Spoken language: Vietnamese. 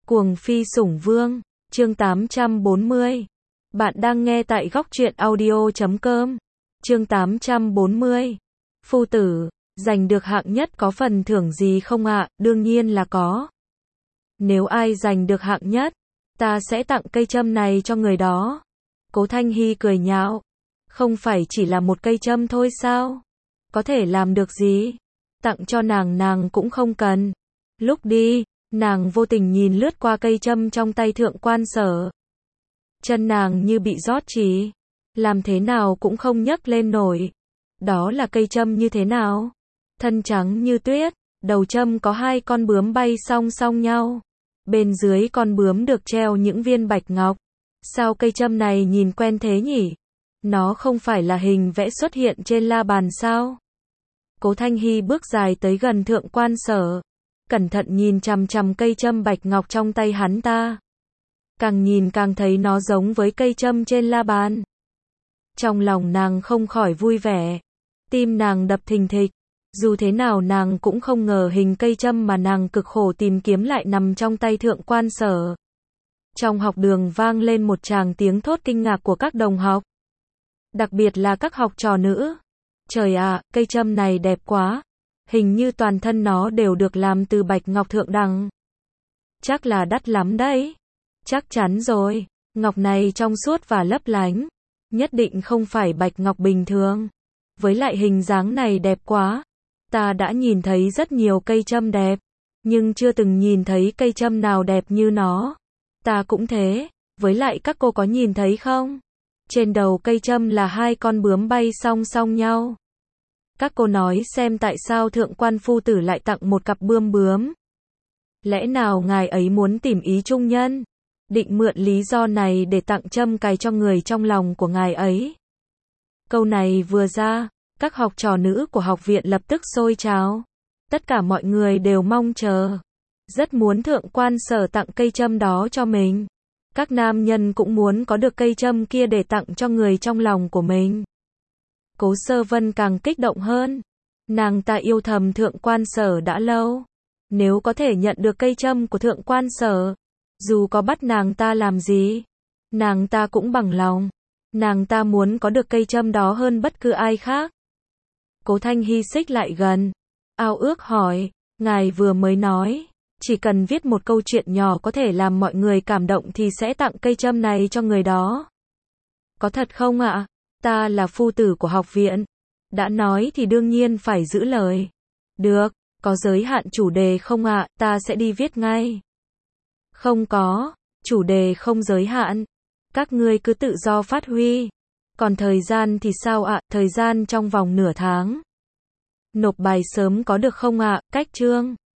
Cuồng phi sủng vương, chương 840. Bạn đang nghe tại góc truyện audio.com. Chương 840. Phu tử, giành được hạng nhất có phần thưởng gì không ạ? Đương nhiên là có. Nếu ai giành được hạng nhất, ta sẽ tặng cây châm này cho người đó. Cố Thanh Hy cười nhạo. Không phải chỉ là một cây châm thôi sao? Có thể làm được gì? Tặng cho nàng cũng không cần. Lúc đi, nàng vô tình nhìn lướt qua cây châm trong tay Thượng Quan Sở. Chân nàng như bị rót chỉ, làm thế nào cũng không nhấc lên nổi. Đó là cây châm như thế nào? Thân trắng như tuyết, đầu châm có hai con bướm bay song song nhau. Bên dưới con bướm được treo những viên bạch ngọc. Sao cây châm này nhìn quen thế nhỉ? Nó không phải là hình vẽ xuất hiện trên la bàn sao? Cố Thanh Hy bước dài tới gần Thượng Quan Sở, cẩn thận nhìn chằm chằm cây châm bạch ngọc trong tay hắn ta. Càng nhìn càng thấy nó giống với cây châm trên la bàn. Trong lòng nàng không khỏi vui vẻ, tim nàng đập thình thịch. Dù thế nào nàng cũng không ngờ hình cây châm mà nàng cực khổ tìm kiếm lại nằm trong tay Thượng Quan Sở. Trong học đường vang lên một tràng tiếng thốt kinh ngạc của các đồng học, đặc biệt là các học trò nữ. Trời ạ, cây châm này đẹp quá. Hình như toàn thân nó đều được làm từ bạch ngọc thượng đẳng. Chắc là đắt lắm đấy. Chắc chắn rồi, ngọc này trong suốt và lấp lánh, nhất định không phải bạch ngọc bình thường. Với lại hình dáng này đẹp quá. Ta đã nhìn thấy rất nhiều cây châm đẹp, nhưng chưa từng nhìn thấy cây châm nào đẹp như nó. Ta cũng thế, với lại các cô có nhìn thấy không? Trên đầu cây châm là hai con bướm bay song song nhau. Các cô nói xem tại sao Thượng Quan phu tử lại tặng một cặp bươm bướm? Lẽ nào ngài ấy muốn tìm ý trung nhân? Định mượn lý do này để tặng châm cài cho người trong lòng của ngài ấy? Câu này vừa ra, các học trò nữ của học viện lập tức sôi trào. Tất cả mọi người đều mong chờ, rất muốn Thượng Quan Sở tặng cây châm đó cho mình. Các nam nhân cũng muốn có được cây châm kia để tặng cho người trong lòng của mình. Cố Sơ Vân càng kích động hơn. Nàng ta yêu thầm Thượng Quan Sở đã lâu. Nếu có thể nhận được cây châm của Thượng Quan Sở, dù có bắt nàng ta làm gì, nàng ta cũng bằng lòng. Nàng ta muốn có được cây châm đó hơn bất cứ ai khác. Cố Thanh Hy xích lại gần, ao ước hỏi, ngài vừa mới nói, chỉ cần viết một câu chuyện nhỏ có thể làm mọi người cảm động thì sẽ tặng cây châm này cho người đó. Có thật không ạ? Ta là phu tử của học viện. Đã nói thì đương nhiên phải giữ lời. Được, có giới hạn chủ đề không ạ? Ta sẽ đi viết ngay. Không có, chủ đề không giới hạn. Các ngươi cứ tự do phát huy. Còn thời gian thì sao ạ? Thời gian trong vòng nửa tháng. Nộp bài sớm có được không ạ? Cách chương.